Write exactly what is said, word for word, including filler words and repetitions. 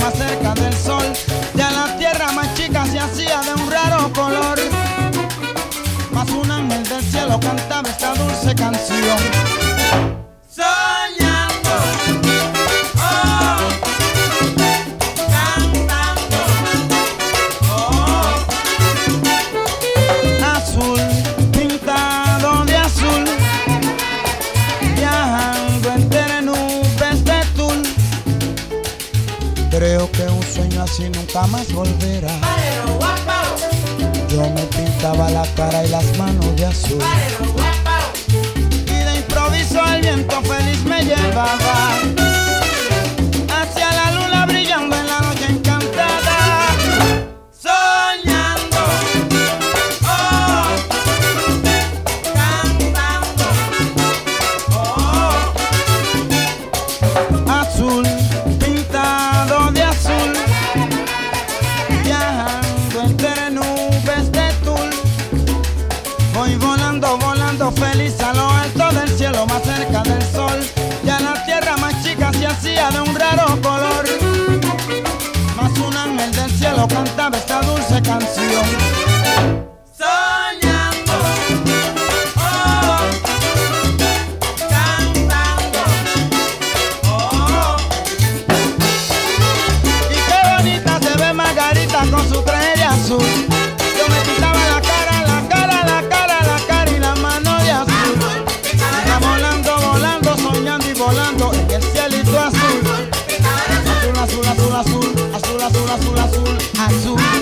más cerca del sol. Ya la tierra más chica se hacía de un raro color, mas un ángel del cielo cantaba esta dulce canción. Soñando, oh, cantando, oh, azul, pintado de azul, viajando entre nubes de tul. Creo que un sueño así nunca más volverá. Yo me pintaba la cara y las manos de azul, y de improviso el viento feliz me llevaba hacia la luna brillando en la noche encantada. Soñando, oh, cantando, oh, azul, pintado de azul, viajando entre nubes de tul. Voy volando, volando feliz a lo alto del cielo, más cerca del sol. Ya la tierra más chica se hacía de un raro color, mas un ángel del cielo cantaba esta dulce canción. Soñando, oh, cantando, oh. Y qué bonita se ve Margarita con su traje azul. Yo me quitaba la cara, la cara, la cara, la cara y la mano de azul. Iba volando, volando, soñando y volando en el cielito azul. Azul, azul, azul, azul, azul, azul, azul, azul, azul.